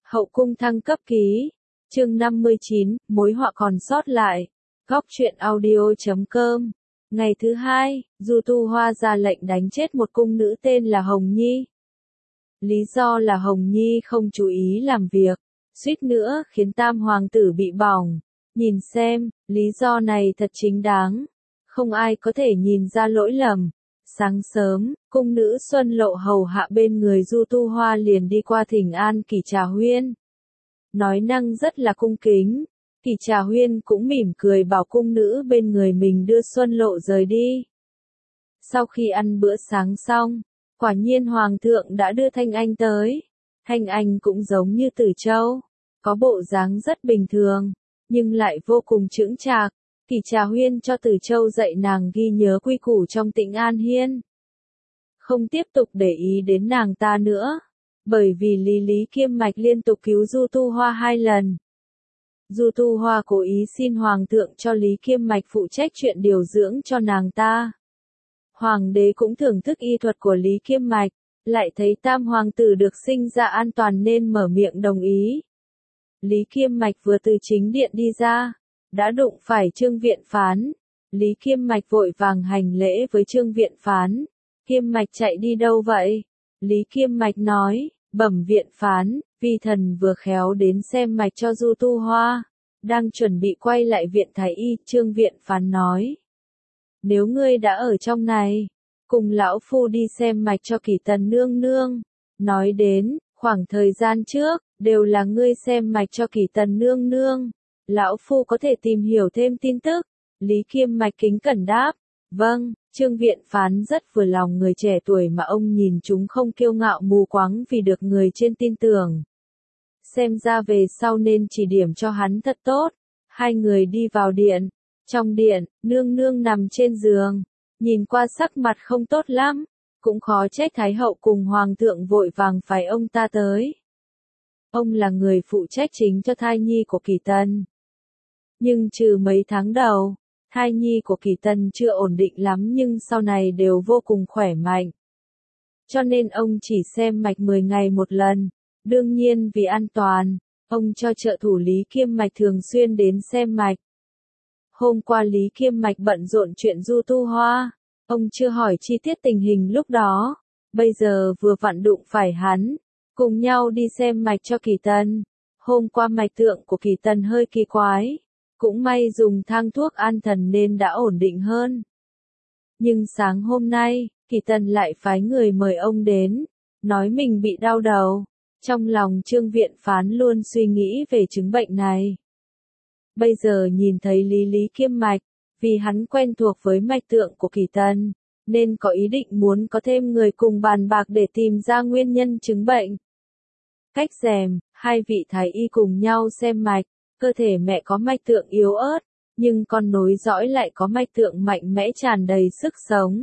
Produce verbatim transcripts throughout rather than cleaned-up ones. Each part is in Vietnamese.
Hậu cung thăng cấp ký. Chương năm mươi chín, mối họa còn sót lại. Góc truyện audio chấm com. Ngày thứ hai, Du Tu Hoa ra lệnh đánh chết một cung nữ tên là Hồng Nhi. Lý do là Hồng Nhi không chú ý làm việc, suýt nữa khiến tam hoàng tử bị bỏng. Nhìn xem, lý do này thật chính đáng. Không ai có thể nhìn ra lỗi lầm. Sáng sớm, cung nữ Xuân Lộ hầu hạ bên người Du Tu Hoa liền đi qua thỉnh an Kỷ Trà Huyên. Nói năng rất là cung kính, Kỷ Trà Huyên cũng mỉm cười bảo cung nữ bên người mình đưa Xuân Lộ rời đi. Sau khi ăn bữa sáng xong, quả nhiên Hoàng thượng đã đưa Thanh Anh tới. Thanh Anh cũng giống như Tử Châu, có bộ dáng rất bình thường, nhưng lại vô cùng chững chạc. Kỷ Trà Huyên cho Tử Châu dạy nàng ghi nhớ quy củ trong Tĩnh An Hiên. Không tiếp tục để ý đến nàng ta nữa, bởi vì Lý Lý Kiêm Mạch liên tục cứu Du Tu Hoa hai lần. Du Tu Hoa cố ý xin Hoàng thượng cho Lý Kiêm Mạch phụ trách chuyện điều dưỡng cho nàng ta. Hoàng đế cũng thưởng thức y thuật của Lý Kiêm Mạch, lại thấy tam hoàng tử được sinh ra an toàn nên mở miệng đồng ý. Lý Kiêm Mạch vừa từ chính điện đi ra, đã đụng phải Trương Viện Phán. Lý Kiêm Mạch vội vàng hành lễ với Trương Viện Phán. Kiêm Mạch chạy đi đâu vậy? Lý Kiêm Mạch nói, bẩm Viện Phán, vi thần vừa khéo đến xem mạch cho Du Tu Hoa, đang chuẩn bị quay lại viện thái y. Trương Viện Phán nói, nếu ngươi đã ở trong này, cùng lão phu đi xem mạch cho Kỷ Tần nương nương. Nói đến, khoảng thời gian trước, đều là ngươi xem mạch cho Kỷ Tần nương nương. Lão phu có thể tìm hiểu thêm tin tức. Lý Kiêm Mạch kính cẩn đáp, vâng. Trương Viện Phán rất vừa lòng người trẻ tuổi mà ông nhìn chúng không kiêu ngạo mù quáng vì được người trên tin tưởng. Xem ra về sau nên chỉ điểm cho hắn thật tốt. Hai người đi vào điện. Trong điện, nương nương nằm trên giường, nhìn qua sắc mặt không tốt lắm, cũng khó trách Thái hậu cùng Hoàng thượng vội vàng phải ông ta tới. Ông là người phụ trách chính cho thai nhi của Kỷ Tần. Nhưng trừ mấy tháng đầu, thai nhi của Kỷ Tần chưa ổn định lắm nhưng sau này đều vô cùng khỏe mạnh. Cho nên ông chỉ xem mạch mười ngày một lần. Đương nhiên vì an toàn, ông cho trợ thủ Lý Kiêm Mạch thường xuyên đến xem mạch. Hôm qua Lý Kiêm Mạch bận rộn chuyện Du Tu Hoa, ông chưa hỏi chi tiết tình hình lúc đó. Bây giờ vừa vặn đụng phải hắn, cùng nhau đi xem mạch cho Kỷ Tần. Hôm qua mạch tượng của Kỷ Tần hơi kỳ quái, cũng may dùng thang thuốc an thần nên đã ổn định hơn. Nhưng sáng hôm nay, Kỷ Tần lại phái người mời ông đến, nói mình bị đau đầu. Trong lòng Trương Viện Phán luôn suy nghĩ về chứng bệnh này. Bây giờ nhìn thấy Lý Lý Kiêm Mạch, vì hắn quen thuộc với mạch tượng của Kỷ Tần, nên có ý định muốn có thêm người cùng bàn bạc để tìm ra nguyên nhân chứng bệnh. Cách rèm, hai vị thái y cùng nhau xem mạch, cơ thể mẹ có mạch tượng yếu ớt, nhưng con nối dõi lại có mạch tượng mạnh mẽ tràn đầy sức sống.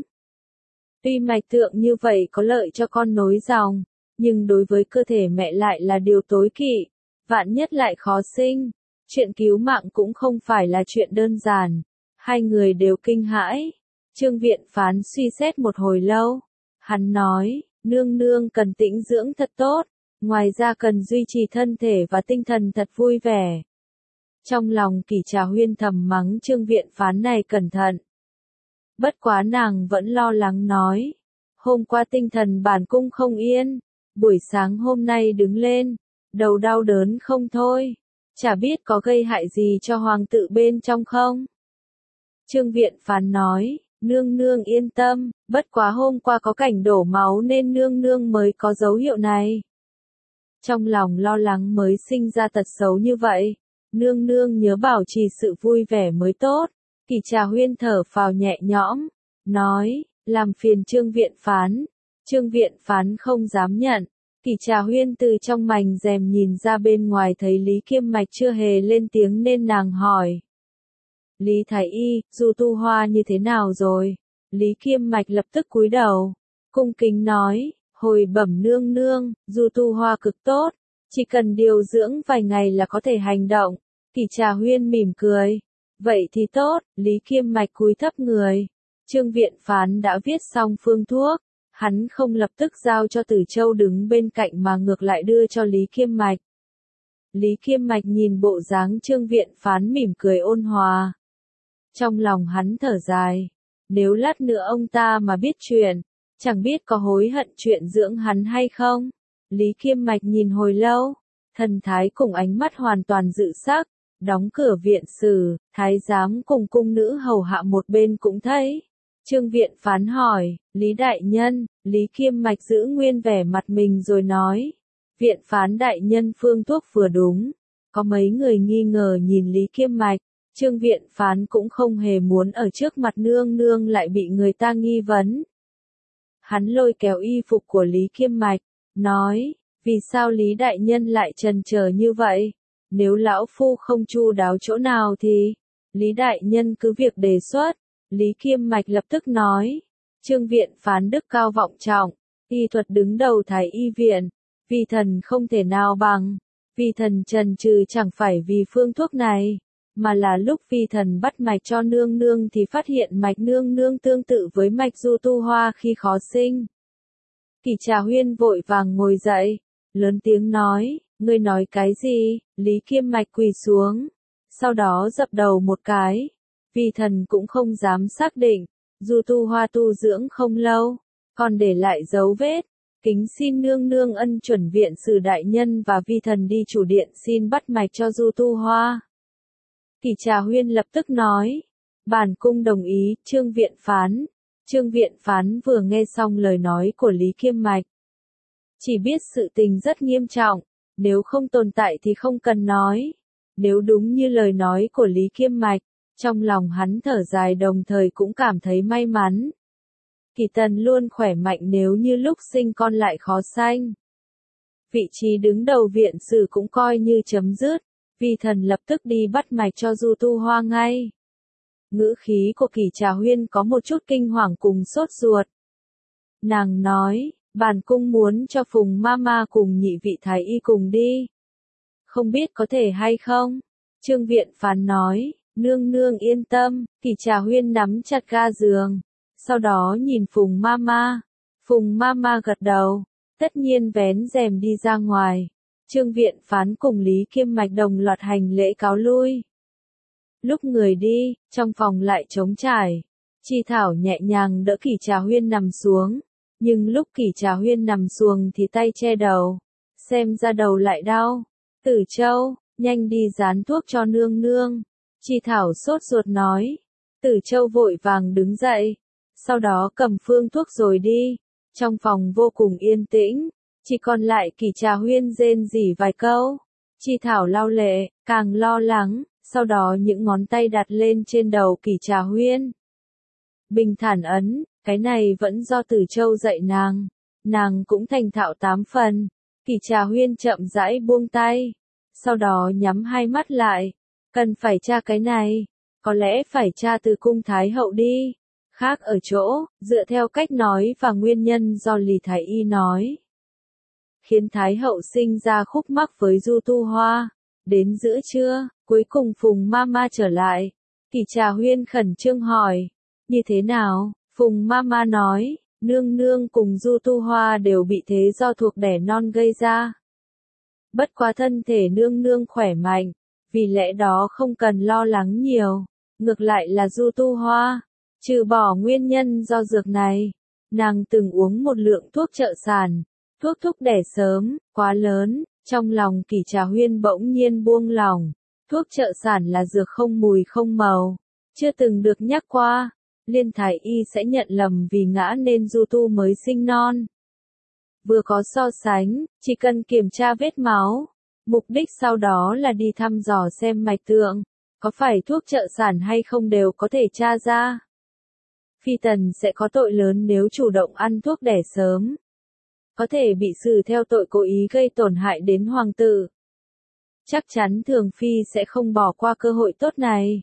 Tuy mạch tượng như vậy có lợi cho con nối dòng, nhưng đối với cơ thể mẹ lại là điều tối kỵ, vạn nhất lại khó sinh. Chuyện cứu mạng cũng không phải là chuyện đơn giản. Hai người đều kinh hãi. Trương Viện Phán suy xét một hồi lâu. Hắn nói, nương nương cần tĩnh dưỡng thật tốt, ngoài ra cần duy trì thân thể và tinh thần thật vui vẻ. Trong lòng Kỷ Trà Huyên thầm mắng Trương Viện Phán này cẩn thận. Bất quá nàng vẫn lo lắng nói, hôm qua tinh thần bản cung không yên, buổi sáng hôm nay đứng lên, đầu đau đớn không thôi. Chả biết có gây hại gì cho hoàng tử bên trong không? Trương Viện Phán nói, nương nương yên tâm, bất quá hôm qua có cảnh đổ máu nên nương nương mới có dấu hiệu này. Trong lòng lo lắng mới sinh ra tật xấu như vậy, nương nương nhớ bảo trì sự vui vẻ mới tốt. Kỷ Trà Huyên thở phào nhẹ nhõm, nói, làm phiền Trương Viện Phán. Trương Viện Phán không dám nhận. Kỷ Trà Huyên từ trong mành rèm nhìn ra bên ngoài thấy Lý Kiêm Mạch chưa hề lên tiếng nên nàng hỏi. Lý Thái Y, Du Tu Hoa như thế nào rồi? Lý Kiêm Mạch lập tức cúi đầu, cung kính nói, hồi bẩm nương nương, Du Tu Hoa cực tốt, chỉ cần điều dưỡng vài ngày là có thể hành động. Kỷ Trà Huyên mỉm cười, vậy thì tốt. Lý Kiêm Mạch cúi thấp người. Trương Viện Phán đã viết xong phương thuốc. Hắn không lập tức giao cho Tử Châu đứng bên cạnh mà ngược lại đưa cho Lý Kiêm Mạch. Lý Khiêm Mạch nhìn bộ dáng Trương Viện Phán mỉm cười ôn hòa. Trong lòng hắn thở dài, nếu lát nữa ông ta mà biết chuyện, chẳng biết có hối hận chuyện dưỡng hắn hay không. Lý Khiêm Mạch nhìn hồi lâu, thần thái cùng ánh mắt hoàn toàn dự sắc, đóng cửa viện sử, thái giám cùng cung nữ hầu hạ một bên cũng thấy. Trương Viện Phán hỏi, Lý Đại Nhân, Lý Khiêm Mạch giữ nguyên vẻ mặt mình rồi nói. Viện Phán Đại Nhân phương thuốc vừa đúng. Có mấy người nghi ngờ nhìn Lý Khiêm Mạch, Trương Viện Phán cũng không hề muốn ở trước mặt nương nương lại bị người ta nghi vấn. Hắn lôi kéo y phục của Lý Khiêm Mạch, nói, vì sao Lý Đại Nhân lại chần chờ như vậy? Nếu lão phu không chu đáo chỗ nào thì, Lý Đại Nhân cứ việc đề xuất. Lý Khiêm Mạch lập tức nói, Trương Viện Phán đức cao vọng trọng, y thuật đứng đầu Thái Y viện, vi thần không thể nào bằng. Vi thần chần chừ chẳng phải vì phương thuốc này, mà là lúc vi thần bắt mạch cho nương nương thì phát hiện mạch nương nương tương tự với mạch Du Tu Hoa khi khó sinh. Kỷ Trà Huyên vội vàng ngồi dậy, lớn tiếng nói, ngươi nói cái gì? Lý Khiêm Mạch quỳ xuống, sau đó dập đầu một cái. Vi thần cũng không dám xác định, Du Tu Hoa tu dưỡng không lâu, còn để lại dấu vết. Kính xin nương nương ân chuẩn viện sử đại nhân và vi thần đi chủ điện xin bắt mạch cho Du Tu Hoa. Kỷ Trà Huyên lập tức nói, bản cung đồng ý. Trương Viện Phán. Trương Viện Phán vừa nghe xong lời nói của Lý Khiêm Mạch, chỉ biết sự tình rất nghiêm trọng, nếu không tồn tại thì không cần nói. Nếu đúng như lời nói của Lý Khiêm Mạch, trong lòng hắn thở dài đồng thời cũng cảm thấy may mắn. Kỷ Tần luôn khỏe mạnh nếu như lúc sinh con lại khó sanh. Vị trí đứng đầu viện sử cũng coi như chấm dứt, vi thần lập tức đi bắt mạch cho Du Tu Hoa ngay. Ngữ khí của Kỷ Trà Huyên có một chút kinh hoàng cùng sốt ruột. Nàng nói, bản cung muốn cho Phùng Mama cùng nhị vị thái y cùng đi. Không biết có thể hay không? Trương Viện Phán nói, nương nương yên tâm. Kỷ Trà Huyên nắm chặt ga giường, sau đó nhìn Phùng Mama. Phùng Mama gật đầu, tất nhiên vén rèm đi ra ngoài. Trương Viện Phán cùng Lý Khiêm Mạch đồng loạt hành lễ cáo lui. Lúc người đi, trong phòng lại trống trải. Chi Thảo nhẹ nhàng đỡ Kỷ Trà Huyên nằm xuống, nhưng lúc Kỷ Trà Huyên nằm xuống thì tay che đầu, xem ra đầu lại đau. Tử Châu, nhanh đi dán thuốc cho nương nương. Chi Thảo sốt ruột nói. Tử Châu vội vàng đứng dậy, sau đó cầm phương thuốc rồi đi. Trong phòng vô cùng yên tĩnh, chỉ còn lại Kỷ Trà Huyên rên rỉ vài câu. Chi Thảo lau lệ, càng lo lắng, sau đó những ngón tay đặt lên trên đầu Kỷ Trà Huyên. Bình thản ấn, cái này vẫn do Tử Châu dạy nàng, nàng cũng thành thạo tám phần. Kỷ Trà Huyên chậm rãi buông tay, sau đó nhắm hai mắt lại. Cần phải tra cái này, có lẽ phải tra từ cung Thái Hậu đi. Khác ở chỗ, dựa theo cách nói và nguyên nhân do Lý Thái Y nói, khiến Thái Hậu sinh ra khúc mắc với Du Tu Hoa. Đến giữa trưa, cuối cùng Phùng Mama trở lại. Kỷ Trà Huyên khẩn trương hỏi, như thế nào? Phùng Mama nói, nương nương cùng Du Tu Hoa đều bị thế do thuộc đẻ non gây ra. Bất quá thân thể nương nương khỏe mạnh, vì lẽ đó không cần lo lắng nhiều. Ngược lại là Du Tu Hoa, trừ bỏ nguyên nhân do dược này, nàng từng uống một lượng thuốc trợ sản, thuốc thúc đẻ sớm, quá lớn. Trong lòng Kỷ Trà Huyên bỗng nhiên buông lòng. Thuốc trợ sản là dược không mùi không màu, chưa từng được nhắc qua. Liên Thái Y sẽ nhận lầm vì ngã nên Du Tu mới sinh non. Vừa có so sánh, chỉ cần kiểm tra vết máu. Mục đích sau đó là đi thăm dò xem mạch tượng, có phải thuốc trợ sản hay không đều có thể tra ra. Phi tần sẽ có tội lớn nếu chủ động ăn thuốc đẻ sớm, có thể bị xử theo tội cố ý gây tổn hại đến hoàng tử. Chắc chắn Thường Phi sẽ không bỏ qua cơ hội tốt này.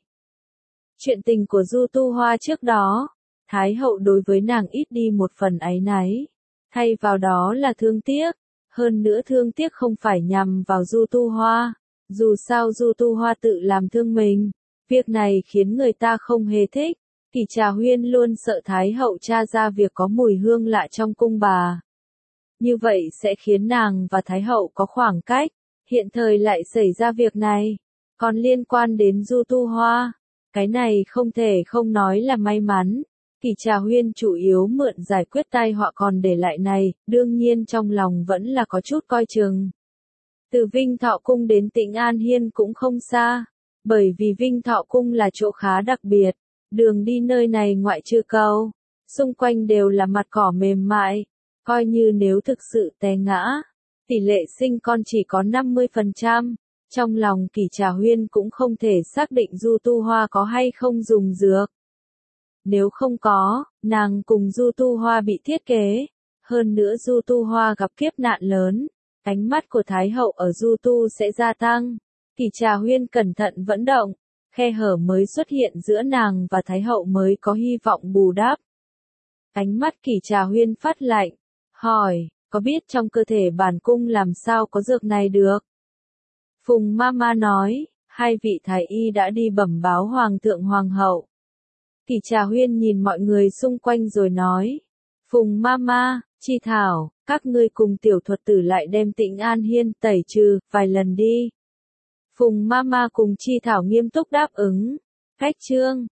Chuyện tình của Du Tu Hoa trước đó, Thái Hậu đối với nàng ít đi một phần áy náy, thay vào đó là thương tiếc. Hơn nữa thương tiếc không phải nhằm vào Du Tu Hoa, dù sao Du Tu Hoa tự làm thương mình, việc này khiến người ta không hề thích. Kỷ Trà Huyên luôn sợ Thái Hậu tra ra việc có mùi hương lạ trong cung bà. Như vậy sẽ khiến nàng và Thái Hậu có khoảng cách, Hiện thời lại xảy ra việc này, còn liên quan đến Du Tu Hoa. Cái này không thể không nói là may mắn. Kỷ Trà Huyên chủ yếu mượn giải quyết tai họa còn để lại này, đương nhiên trong lòng vẫn là có chút coi chừng. Từ Vinh Thọ Cung đến Tĩnh An Hiên cũng không xa, bởi vì Vinh Thọ Cung là chỗ khá đặc biệt, đường đi nơi này ngoại trừ cầu, xung quanh đều là mặt cỏ mềm mại, coi như nếu thực sự té ngã, tỷ lệ sinh con chỉ có năm mươi phần trăm. Trong lòng Kỷ Trà Huyên cũng không thể xác định Du Tu Hoa có hay không dùng dược. Nếu không có, nàng cùng Du Tu Hoa bị thiết kế. Hơn nữa Du Tu Hoa gặp kiếp nạn lớn, ánh mắt của Thái Hậu ở Du Tu sẽ gia tăng. Kỷ Trà Huyên cẩn thận vận động, khe hở mới xuất hiện giữa nàng và Thái Hậu mới có hy vọng bù đắp. Ánh mắt Kỷ Trà Huyên phát lạnh, hỏi, có biết trong cơ thể bản cung làm sao có dược này được? Phùng Mama nói, hai vị thái y đã đi bẩm báo Hoàng thượng Hoàng hậu. Kỷ Trà Huyên nhìn mọi người xung quanh rồi nói, Phùng Mama, Chi Thảo, các ngươi cùng tiểu thuật tử lại đem Tĩnh An Hiên tẩy trừ, vài lần đi. Phùng Mama cùng Chi Thảo nghiêm túc đáp ứng. Cách chương